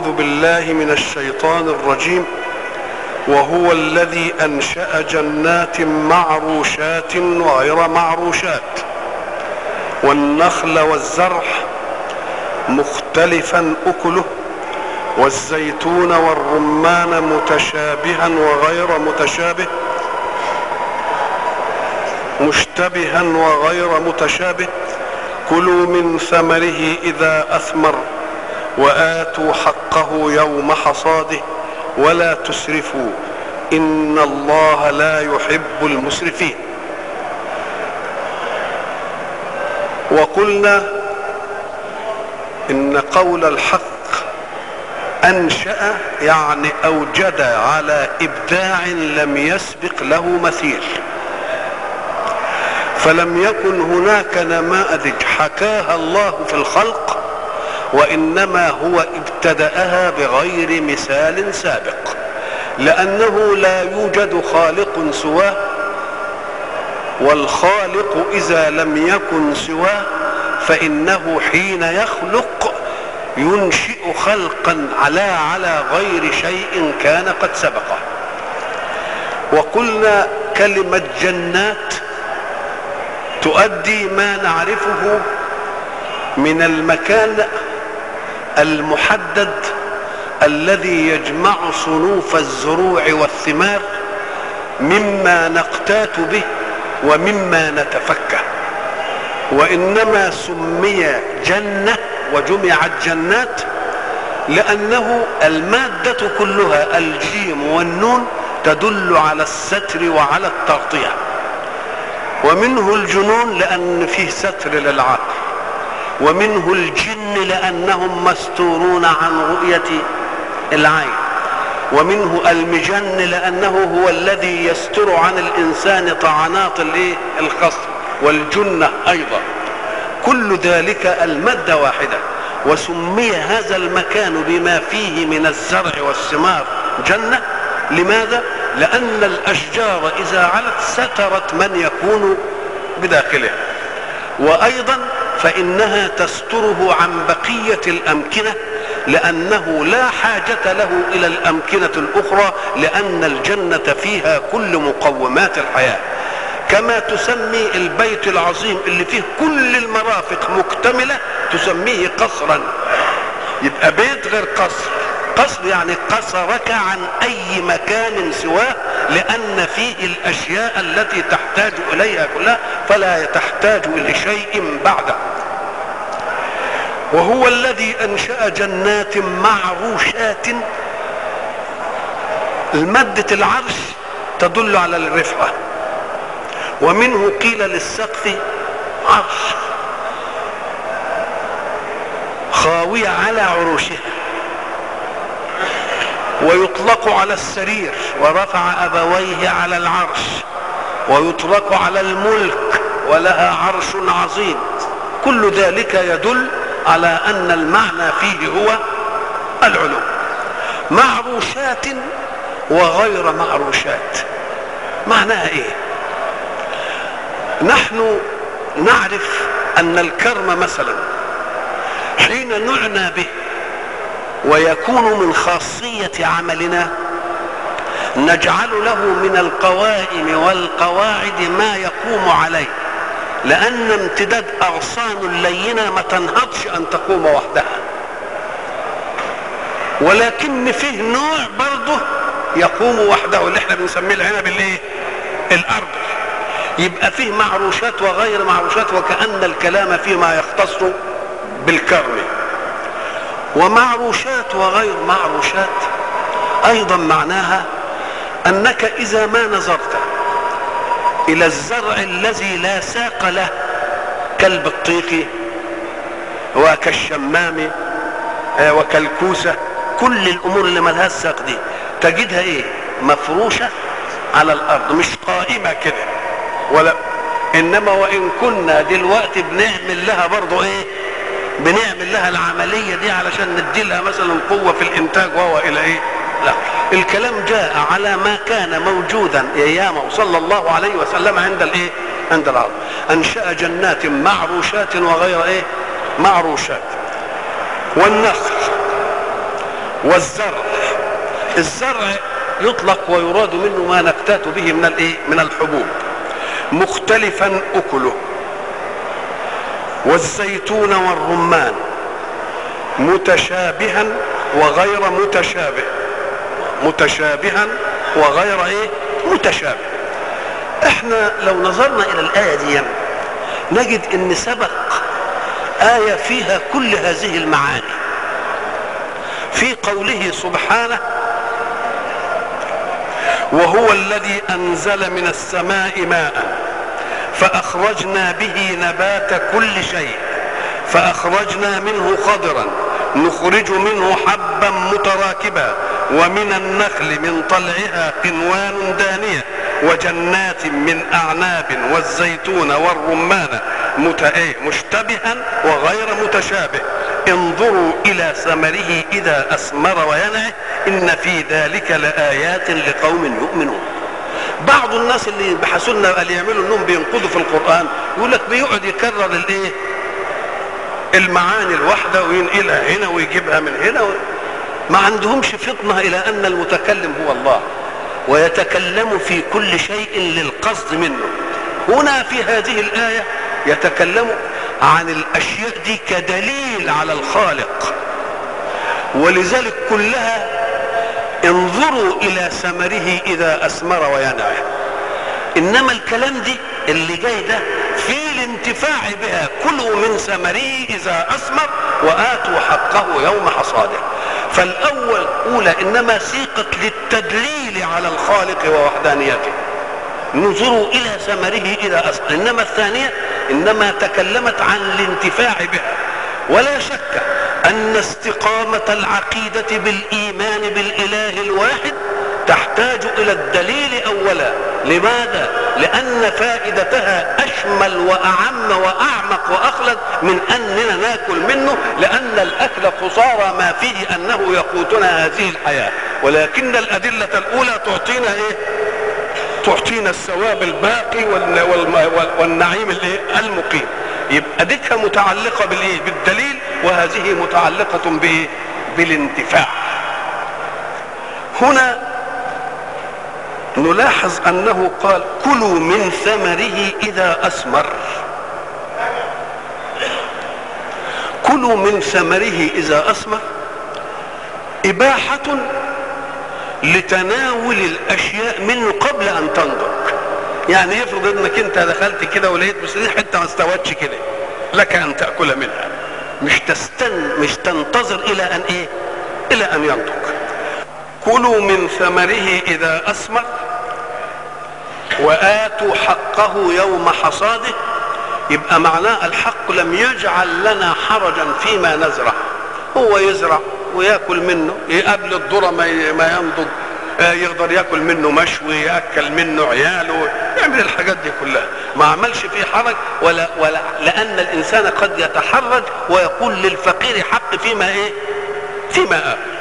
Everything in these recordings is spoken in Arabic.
أعوذ بالله من الشيطان الرجيم. وهو الذي أنشأ جنات معروشات وغير معروشات والنخل والزرع مختلفا أكله والزيتون والرمان متشابها وغير متشابه مشتبها وغير متشابه كلوا من ثمره إذا أثمر وآتوا حقه يوم حصاده ولا تسرفوا إن الله لا يحب المسرفين. وقلنا إن قول الحق أنشأ يعني أوجد على إبداع لم يسبق له مثيل، فلم يكن هناك نماذج حكاها الله في الخلق، وإنما هو ابتدأها بغير مثال سابق، لأنه لا يوجد خالق سواه، والخالق إذا لم يكن سواه فإنه حين يخلق ينشئ خلقا على غير شيء كان قد سبقه. وقلنا كلمة جنات تؤدي ما نعرفه من المكان المحدد الذي يجمع صنوف الزروع والثمار مما نقتات به ومما نتفكه، وإنما سمي جنة وجمعت جنات لأنه المادة كلها الجيم والنون تدل على الستر وعلى التغطية، ومنه الجنون لأن فيه ستر للعقل، ومنه الجن لأنهم مستورون عن رؤية العين، ومنه المجن لأنه هو الذي يستر عن الإنسان طعنات الخصم، والجنة أيضا. كل ذلك المادة واحدة، وسمي هذا المكان بما فيه من الزرع والثمار جنة. لماذا؟ لأن الأشجار إذا علت سترت من يكون بداخله، وأيضا فإنها تستره عن بقية الأمكنة، لأنه لا حاجة له إلى الأمكنة الأخرى، لأن الجنة فيها كل مقومات الحياة. كما تسمي البيت العظيم اللي فيه كل المرافق مكتملة تسميه قصرا، يبقى بيت غير قصر. قصر يعني قصرك عن أي مكان سواه، لأن فيه الأشياء التي تحتاج إليها كلها، فلا تحتاج إلى شيء بعده. وهو الذي أنشأ جنات معروشات. المادة العرش تدل على الرفعة، ومنه قيل للسقف عرش خاوية على عروشها، ويطلق على السرير ورفع أبويه على العرش، ويطلق على الملك ولها عرش عظيم. كل ذلك يدل على أن المعنى فيه هو العلو. معروشات وغير معروشات معناها ايه؟ نحن نعرف أن الكرم مثلا حين نعنى به ويكون من خاصية عملنا نجعل له من القوائم والقواعد ما يقوم عليه، لأن امتداد أغصان اللينة ما تنهضش أن تقوم وحدها، ولكن فيه نوع برضه يقوم وحده اللي احنا بنسميه العنب الأرض. يبقى فيه معروشات وغير معروشات، وكأن الكلام فيما يختص بالكرم. ومعروشات وغير معروشات أيضا معناها أنك إذا ما نظرت إلى الزرع الذي لا ساق له كالبطيخ وكالشمام وكالكوسة، كل الأمور اللي ما لهاش ساق دي تجدها ايه؟ مفروشة على الأرض، مش قائمة كده ولا. إنما وإن كنا دلوقتي بنعمل لها برضو ايه؟ بنعمل لها العملية دي علشان ندي لها مثلا قوة في الإنتاج وهو إلى ايه؟ لا، الكلام جاء على ما كان موجودا ايامه صلى الله عليه وسلم عند العرب. أنشأ جنات معروشات وغير ايه؟ معروشات. والنخل والزرع. الزرع يطلق ويراد منه ما نكتات به من الحبوب مختلفا اكله. والزيتون والرمان متشابها وغير متشابه. متشابها وغير متشابه. احنا لو نظرنا الى الايه دي نجد ان سبق ايه فيها كل هذه المعاني في قوله سبحانه: وهو الذي انزل من السماء ماء فاخرجنا به نبات كل شيء فاخرجنا منه خضرا نخرج منه حبا متراكبا ومن النخل من طلعها قنوان دانية وجنات من اعناب والزيتون والرمان مشتبها وغير متشابه انظروا الى ثمره اذا اثمر وينعه ان في ذلك لآيات لقوم يؤمنون. بعض الناس اللي بحثوا لنا اللي يعملوا انهم بينقضوا في القرآن يقول لك بيقعد يكرر المعاني الواحدة وينقلها هنا ويجيبها من هنا ما عندهمش فطنة الى ان المتكلم هو الله ويتكلم في كل شيء للقصد منه. هنا في هذه الآية يتكلم عن الاشياء دي كدليل على الخالق، ولذلك كلها انظروا الى ثمره اذا اثمر وينعه. انما الكلام دي اللي جاي ده في الانتفاع بها: كلوا من ثمره اذا اثمر واتوا حقه يوم حصاده. فالاول اولى انما سيقت للتدليل على الخالق ووحدانيته، انظروا الى ثمره اذا اثمر. انما الثانيه انما تكلمت عن الانتفاع بها. ولا شك ان استقامة العقيدة بالايمان بالاله الواحد تحتاج الى الدليل اولا. لماذا؟ لان فائدتها اشمل واعم واعمق واخلد من اننا ناكل منه، لان الاكل خسارة ما فيه انه يقوتنا هذه الحياة، ولكن الادلة الاولى تعطينا تعطينا الثواب الباقي والنعيم المقيم. يبقى ديكها متعلقة بالدليل، وهذه متعلقة بالانتفاع. هنا نلاحظ انه قال: كلوا من ثمره اذا اثمر. كلوا من ثمره اذا اثمر اباحة لتناول الاشياء منه قبل ان تنضج. يعني يفرض انك انت دخلت كده ولقيت بس دي حته ما استوتش كده، لك ان تاكل منها، مش تنتظر الى ان ينضج. كلوا من ثمره اذا اثمر واتوا حقه يوم حصاده. يبقى معناه الحق لم يجعل لنا حرجا فيما نزرع. هو يزرع وياكل منه، قبل الذره ما ينضج يقدر ياكل منه مشوي، ياكل منه عياله، يعمل الحاجات دي كلها، ما عملش فيه حرج ولا لان الانسان قد يتحرج ويقول للفقير حق فيما فيما اكل.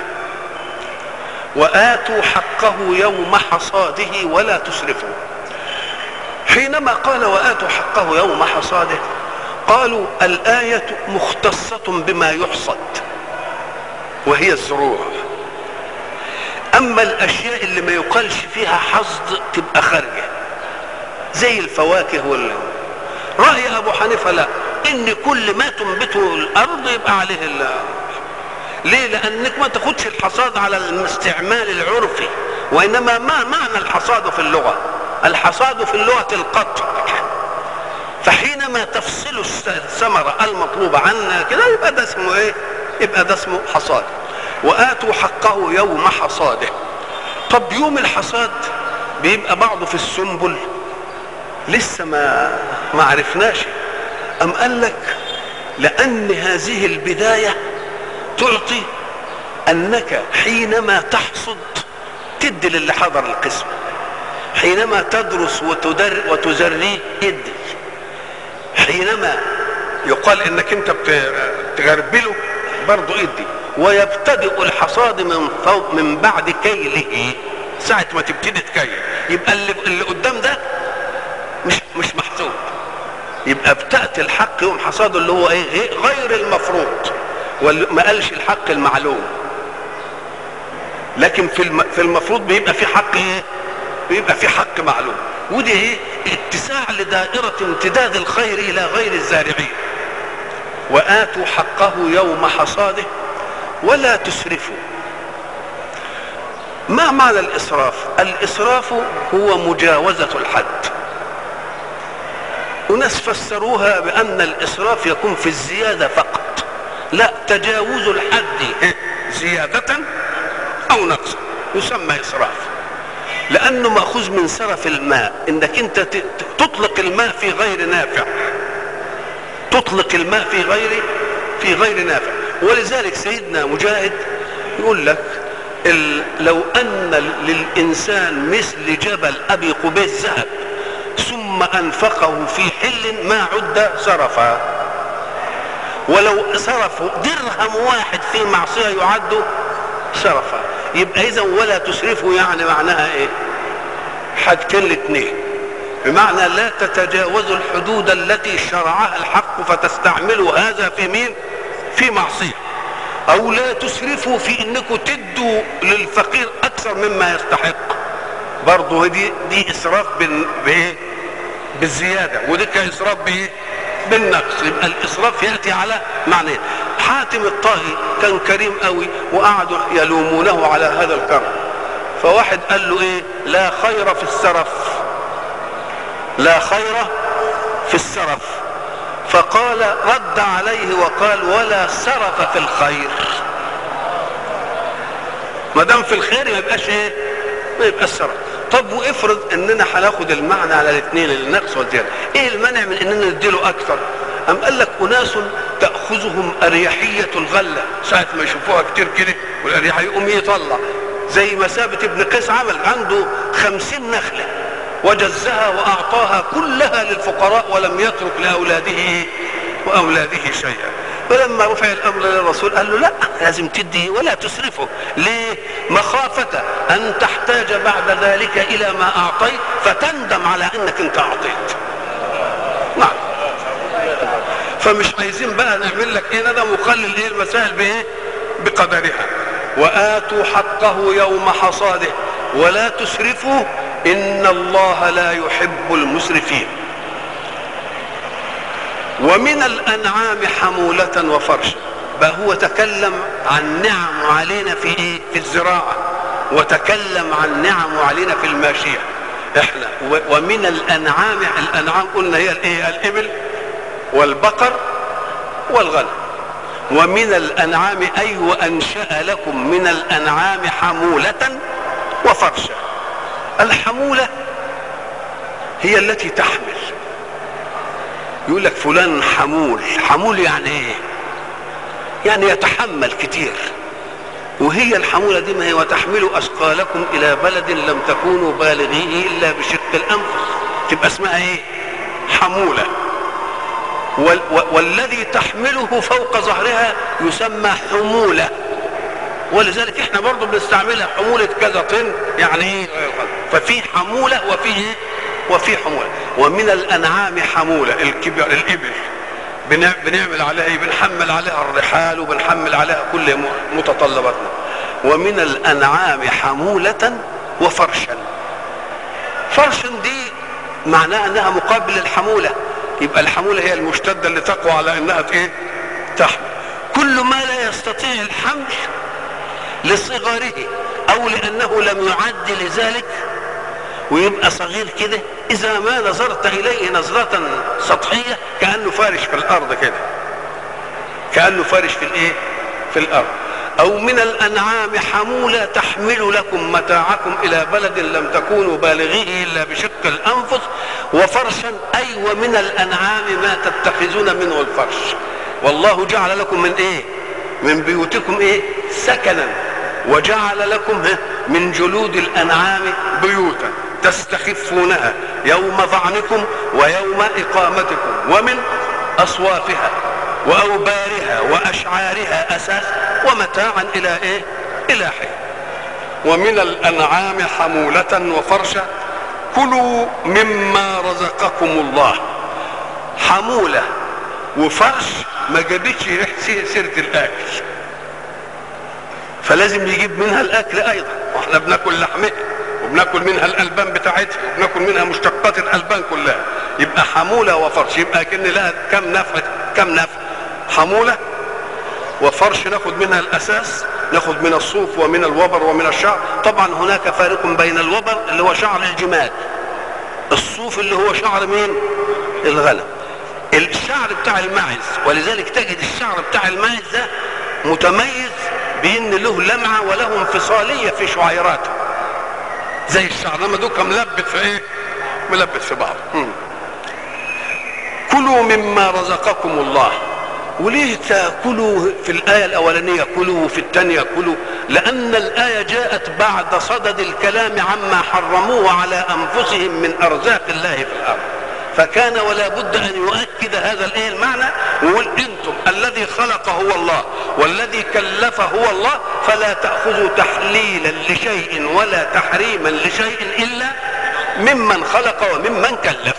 واتوا حقه يوم حصاده ولا تسرفوا. حينما قال واتوا حقه يوم حصاده قالوا الايه مختصه بما يحصد وهي الزروع، اما الاشياء اللي ما يقالش فيها حصد تبقى خارجه زي الفواكه رأي ابو حنيفه لا، ان كل ما تنبته الارض يبقى عليه ليه؟ لانك ما تاخدش الحصاد على الاستعمال العرفي، وانما ما معنى الحصاد في اللغه؟ الحصاد في اللغه القطع. فحينما تفصل الثمره المطلوبه عنا كده يبقى ده اسمه يبقى ده اسمه حصاد. واتوا حقه يوم حصاده. طب يوم الحصاد بيبقى بعضه في السنبل لسه ما عرفناش. ام قال لك لان هذه البدايه تعطي انك حينما تحصد تدي للي حضر القسم، حينما تدرس وتزريه ادي، حينما يقال انك انت بتغربله برضه ادي. ويبتدئ الحصاد من بعد كيله، ساعة ما تبتدي تكيل يبقى اللي قدام ده مش محسوب، يبقى بتأتي الحق يوم حصاده اللي هو غير المفروض، وما قالش الحق المعلوم. لكن في المفروض بيبقى في حق ايه؟ بيبقى في حق معلوم. ودي ايه؟ اتساع لدائرة امتداد الخير الى غير الزارعين. وآتوا حقه يوم حصاده ولا تسرفوا. ما معنى الإسراف؟ الإسراف هو مجاوزة الحد. وناس فسروها بأن الإسراف يكون في الزيادة فقط، لا، تجاوز الحد زيادة أو نقصا يسمى إسراف، لأنه مأخوذ من سرف الماء، إنك أنت تطلق الماء في غير نافع، تطلق الماء في غير نافع. ولذلك سيدنا مجاهد يقول لك لو أن للإنسان مثل جبل أبي قبيس ذهب ثم أنفقه في حل ما عد سرفا، ولو صرفوا درهم واحد في معصية يعد سرفا. يبقى إذا ولا تسرفوا يعني معناها إيه؟ حاجتين الاثنين، بمعنى لا تتجاوزوا الحدود التي شرعها الحق فتستعملوا هذا في مين؟ في معصية. او لا تسرفوا في انكم تدوا للفقير اكثر مما يستحق، برضه دي اسراف بايه؟ بالزيادة، ودي كاسراف بايه؟ بالنقص. يبقى الاسراف ياتي على معنى. حاتم الطائي كان كريم قوي وقعدوا يلومونه على هذا الكرم، فواحد قال له ايه؟ لا خير في السرف، لا خير في السرف. فقال رد عليه وقال ولا سرف في الخير. ما دام في الخير ما يبقاش ايه؟ ما يبقاش سرف. طب وافرض اننا هناخد المعنى على الاثنين، النقص والزياده، ايه المانع من اننا نديله اكثر؟ ام قال لك اناس تاخذهم اريحيه الغله، ساعه ما يشوفوها كتير كده والاريحيه يقوم يطلع، زي ما ثابت ابن قيس عمل، عنده 50 نخله وجزها واعطاها كلها للفقراء ولم يترك لاولاده شيئا. فلما رفع الامر للرسول قال له لا، لازم تدي ولا تسرفه. ليه؟ مخافة ان تحتاج بعد ذلك الى ما اعطيت فتندم على انك انت اعطيت. نعم. فمش عايزين بقى نعمل لك ايه ندم وخلي ايه المسائل بايه؟ بقدرها. وآتوا حقه يوم حصاده ولا تسرفوا إن الله لا يحب المسرفين. ومن الأنعام حمولة وفرشا. بقى هو تكلم عن نعم علينا في إيه؟ في الزراعة، وتكلم عن نعم علينا في الماشية. إحنا ومن الأنعام قلنا هي الإيه؟ الإبل والبقر والغنم. ومن الأنعام أي وأنشأ لكم من الأنعام حمولة وفرشا. الحمولة هي التي تحمل. يقول لك فلان حمول. حمول يعني ايه؟ يعني يتحمل كتير. وهي الحمولة دي ما هي وتحمل أثقالكم إلى بلد لم تكونوا بالغيه إلا بشق الأنفس، تبقى اسمها ايه؟ حمولة. والذي تحمله فوق ظهرها يسمى حمولة. ولذلك احنا برضو بنستعملها حمولة كذا طن، يعني ايه؟ ففي حمولة وفي حمولة. ومن الأنعام حمولة، الإبل بنعمل عليها ايه؟ بنحمل عليها الرحال وبنحمل عليها كل متطلباتنا. ومن الأنعام حمولة وفرشا. فرشا دي معناها انها مقابل الحمولة. يبقى الحمولة هي المشتدة اللي تقوى على انها ايه؟ تحمل. كل ما لا يستطيع الحمل لصغره او لانه لم يعد لذلك ويبقى صغير كده، اذا ما نظرت اليه نظرة سطحية كأنه فارش في الارض كده، كأنه فارش في الايه؟ في الارض. او من الانعام حمولة تحمل لكم متاعكم الى بلد لم تكونوا بالغيه الا بشق الانفس. وفرشا اي ومن الانعام ما تتخذون منه الفرش. والله جعل لكم من ايه؟ من بيوتكم ايه؟ سكنا. وجعل لكم من جلود الانعام بيوتا تستخفونها يوم ظعنكم ويوم اقامتكم ومن اصوافها واوبارها واشعارها اساس ومتاعا الى ايه؟ الى حين. ومن الانعام حمولة وفرشا كلوا مما رزقكم الله. حمولة وفرش ما جابتش سيرة الاكل، فلازم يجيب منها الاكل ايضا، واحنا بناكل لحمها وبناكل منها الالبان بتاعتها وبناكل منها مشتقات الالبان كلها. يبقى حموله وفرش، يبقى كأن لها كم نفع؟ كم نفع؟ حموله وفرش ناخد منها الاساس، ناخد من الصوف ومن الوبر ومن الشعر. طبعا هناك فارق بين الوبر اللي هو شعر الجمال، الصوف اللي هو شعر مين؟ الغنم. الشعر بتاع الماعز، ولذلك تجد الشعر بتاع الماعز ده متميز بان له لمعه وله انفصاليه في شعيراته زي الشعر، لما دوكا ملبت في ايه؟ ملبت في بعض. كلوا مما رزقكم الله. وليه تاكلوا في الايه الاولانيه كلوا وفي الثانيه كلوا؟ لان الايه جاءت بعد صدد الكلام عما حرموه على انفسهم من ارزاق الله في الارض، فكان ولا بد ان يؤكد هذا الايه المعنى، ويقول انتم الذي خلق هو الله والذي كلف هو الله، فلا تاخذوا تحليلا لشيء ولا تحريما لشيء الا ممن خلق وممن كلف.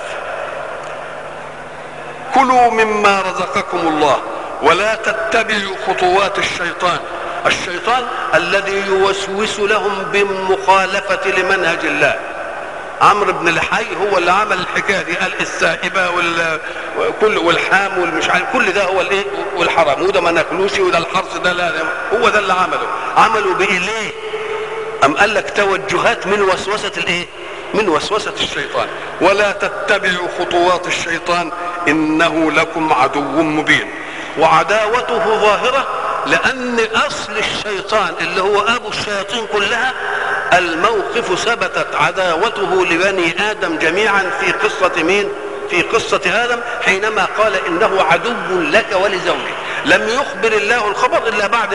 كلوا مما رزقكم الله ولا تتبعوا خطوات الشيطان. الشيطان الذي يوسوس لهم بالمخالفة لمنهج الله. عمرو بن لحي هو اللي عمل الحكايه دي، قال السائبه والحام والمش عارف كل ده هو الايه والحرام، وده ما ناكلوش وده الحرص ده لا، هو ده اللي عملوا بايه؟ ليه؟ ام قال لك توجهات من وسوسه الايه؟ من وسوسه الشيطان. ولا تتبعوا خطوات الشيطان انه لكم عدو مبين. وعداوته ظاهره لان اصل الشيطان اللي هو ابو الشياطين كلها الموقف ثبتت عداوته لبني ادم جميعا في قصه مين؟ في قصه ادم حينما قال انه عدو لك ولزوجك. لم يخبر الله الخبر الا بعد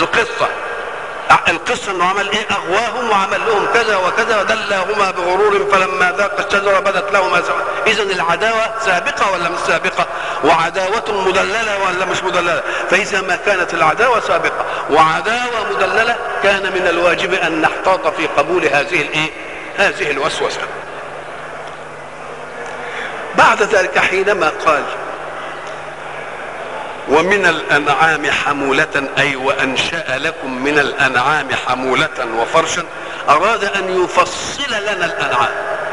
القصه انه عمل ايه؟ اغواهم وعمل لهم كذا وكذا ودلاهما بغرور فلما ذاق الشجره بدت لهما سوء. اذا العداوه سابقه ولا مش سابقه؟ وعداوه مدلله ولا مش مدلله؟ فاذا ما كانت العداوه سابقه وعداوه مدلله كان من الواجب ان نحتاط في قبول هذه الايه؟ هذه الوسوسه. بعد ذلك حينما قال ومن الأنعام حمولة، أي وأنشأ لكم من الأنعام حمولة وفرشا، أراد أن يفصل لنا الأنعام.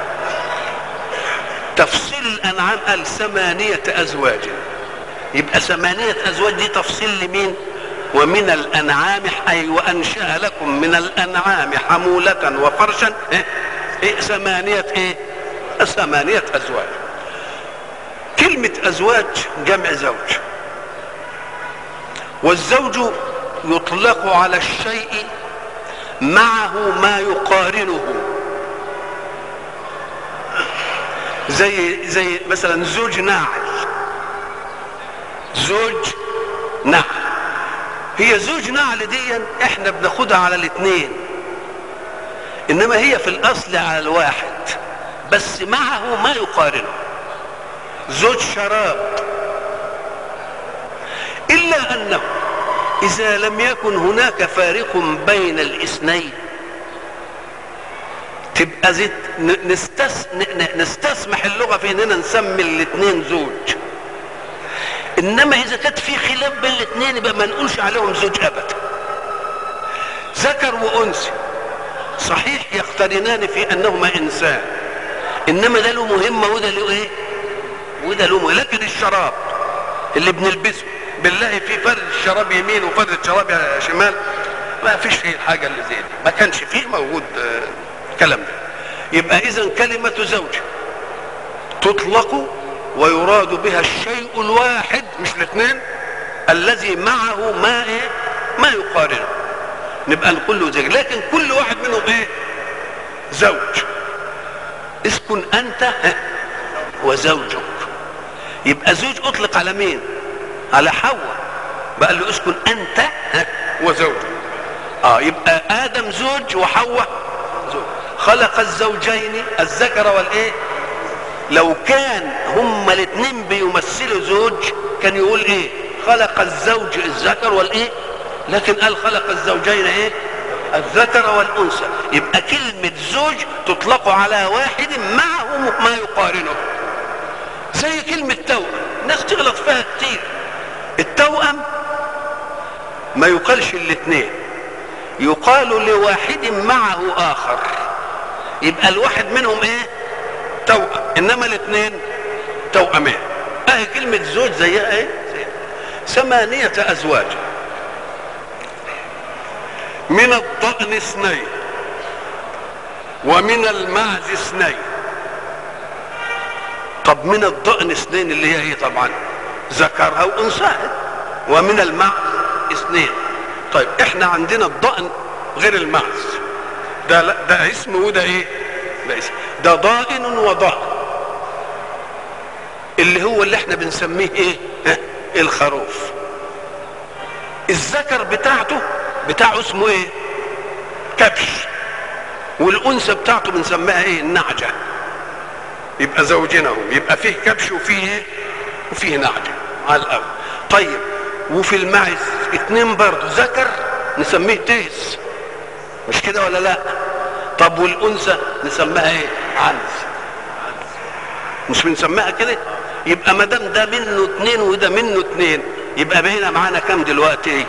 تفصيل الأنعام قال 8 أزواج، يبقى 8 أزواج دي تفصيل لمين؟ ومن الأنعام، أي وأنشأ لكم من الأنعام حمولة وفرشا 8 أزواج. كلمة أزواج جمع زوج، والزوج يطلق على الشيء معه ما يقارنه، زي مثلا زوج ناعل. زوج نعل، هي زوج نعل دي احنا بناخدها على الاثنين، انما هي في الاصل على الواحد بس معه ما يقارنه. زوج شراب، إلا أنه إذا لم يكن هناك فارق بين الاثنين تبقى نستسمح اللغة في أننا نسمي الاثنين زوج، إنما إذا كانت في خلاف بين الاثنين يبقى ما نقولش عليهم زوج أبدا. ذكر وأنثى صحيح يقترنان في أنهما إنسان، إنما ده له مهمة وده له إيه؟ وده له مهمة. لكن الشراب اللي بنلبسه بالله في فرد الشراب يمين وفرد الشراب شمال، ما فيش فيه الحاجه اللي زي دي، ما كانش فيه موجود كلام ده. يبقى اذا كلمه زوج تطلق ويراد بها الشيء الواحد مش الاثنين الذي معه ما يقارنه، نبقى نقول له زوج. لكن كل واحد منهم ايه؟ زوج. اسكن انت وزوجك، يبقى زوج اطلق على مين؟ على حواء، بقى له اسكن انت وزوجك. يبقى ادم زوج وحواء زوج. خلق الزوجين الذكر والايه؟ لو كان هما الاثنين بيمثلوا زوج كان يقول ايه؟ خلق الزوج الذكر والايه؟ لكن قال خلق الزوجين ايه؟ الذكر والانثى. يبقى كلمة زوج تطلق على واحد معه ما يقارنه، زي كلمة توأم، الناس تغلط فيها كتير. التوأم ما يقالش الاثنين، يقال لواحد معه اخر، يبقى الواحد منهم ايه؟ توأم، انما الاثنين توأمين. اهي كلمة زوج زيها ايه؟ 8 ازواج، من الضأن 2 ومن المعز 2. طب من الضأن 2 اللي هي ايه؟ طبعا ذكرها وانثاها، ومن المعز 2. طيب احنا عندنا الضأن غير المعز، ده اسم وده ايه؟ ده اسم، ده ضائن وضأن، اللي هو اللي احنا بنسميه ايه؟ الخروف. الذكر بتاعه اسمه ايه؟ كبش، والانثى بتاعته بنسميها ايه؟ النعجة. يبقى زوجينهم، يبقى فيه كبش وفيه ايه؟ وفيه نعجة على الاول. طيب وفي المعز 2 برضه، ذكر نسميه تيس، مش كده ولا لا؟ طب والانثى نسميها ايه؟ عنز، مش بنسميها كده؟ يبقى ما دام ده منه 2 وده منه 2، يبقى بقينا معانا كام دلوقتي؟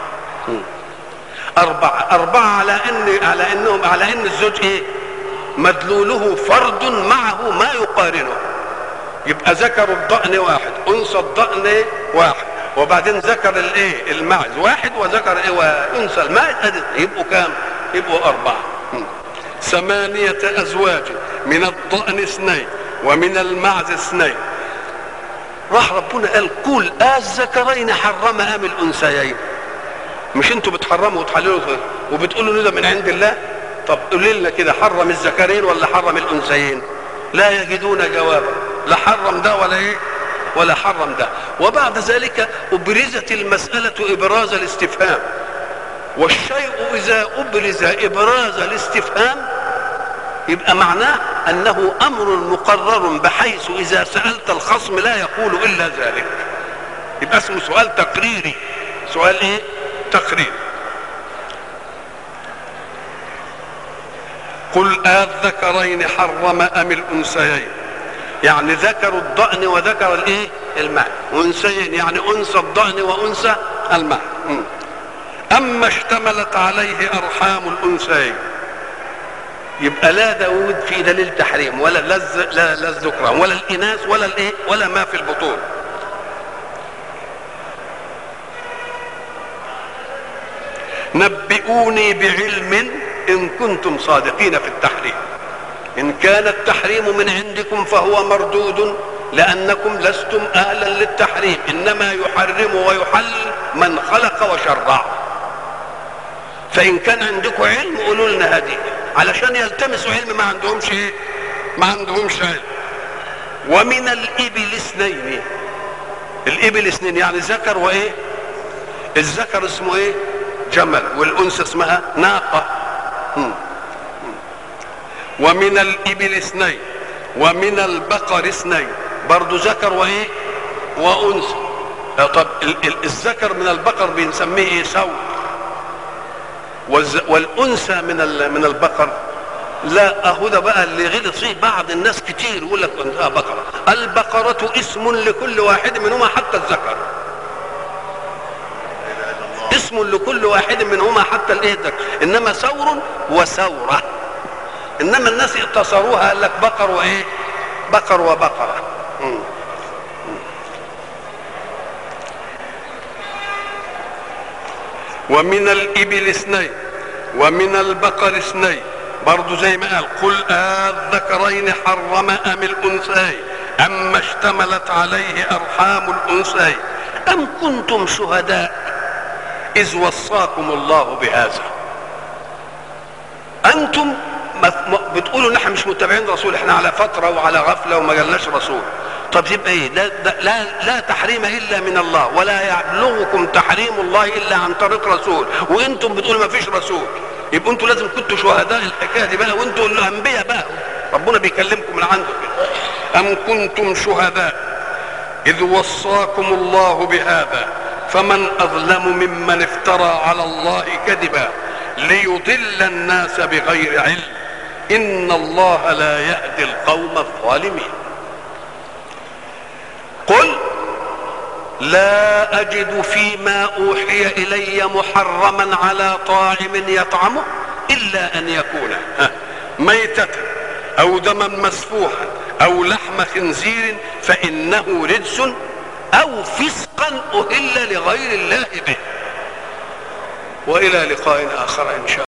4 على ان الزوج ايه؟ مدلوله فرد معه ما يقارنه. يبقى ذكر الضأن 1، انثى الضأن 1، وبعدين ذكر الايه؟ المعز 1، وذكر ايه؟ وانثى المعز، يبقوا كام؟ يبقوا 4. 8 ازواج، من الضأن 2 ومن المعز 2. راح ربنا قال قل الذكرين حرم ام الانثيين؟ مش انتوا بتحرموا وتحللوا وبتقولوا ده من عند الله؟ طب قولوا لنا كده، حرم الذكرين ولا حرم الانثيين؟ لا يجدون جوابا، لا حرم ده ولا ايه؟ ولا حرم ده. وبعد ذلك ابرزت المسألة ابراز الاستفهام، والشيء اذا ابرز ابراز الاستفهام يبقى معناه انه امر مقرر، بحيث اذا سألت الخصم لا يقول الا ذلك، يبقى اسمه سؤال تقريري. سؤال ايه؟ تقرير. قل الذكرين حرم ام الانثيين؟ يعني ذكر الضأن وذكر الايه؟ المعز. انثيين يعني انثى الضأن وانثى المعز. اما اشتملت عليه ارحام الانثيين، يبقى لا داود في دليل تحريم، ولا لا الذكران ولا الاناث ولا الايه؟ ولا ما في البطون. نبئوني بعلم ان كنتم صادقين في التحريم. ان كان التحريم من عندكم فهو مردود، لانكم لستم اهلا للتحريم، انما يحرم ويحل من خلق وشرع. فان كان عندكم علم قولوا لنا هذه، علشان يلتمسوا علم ما عندهمش ايه؟ ما عندهمش علم. ومن الابل 2، الابل 2 يعني ذكر وايه؟ الذكر اسمه ايه؟ جمل، والانثى اسمها ناقة. ومن الابل 2 ومن البقر 2، برضو ذكر وايه؟ وانثى. طب الذكر من البقر بنسميه ايه؟ ثور. والانثى من البقر لا، اهو ده بقى اللي غلط فيه بعض الناس كتير، يقول لك بقرة. البقرة اسم لكل واحد منهما حتى الذكر، اسم لكل واحد منهما حتى الايه؟ الذكر. انما ثور وثورة، انما الناس اقتصروها قال لك بقر وايه؟ بقر وبقرة. ومن الابل 2 ومن البقر 2، برضو زي ما قال قل الذكرين حرم ام الانثيين اما اشتملت عليه ارحام الانثيين ام كنتم شهداء اذ وصاكم الله بهذا. انتم بتقولوا ان احنا مش متابعين رسول، احنا على فتره وعلى غفله وما جالناش رسول. طب يبقى ايه؟ لا تحريم الا من الله، ولا يبلغكم تحريم الله الا عن طريق رسول، وانتم بتقولوا ما فيش رسول. يبقوا انتوا لازم كنتوا شهداء الحكايه دي بقى، وانتوا الانبياء بقى، ربنا بيكلمكم من عنده كده. ام كنتم شهداء اذ وصاكم الله بهذا فمن اظلم ممن افترى على الله كذبا ليضل الناس بغير علم ان الله لا يهدي القوم الظالمين. قل لا أجد فيما أوحي إلي محرما على طاعم يطعمه إلا أن يكون ميتة أو دما مسفوحا أو لحم خنزير فإنه رجس أو فسقا أهل لغير الله به. وإلى لقاء آخر إن شاء الله.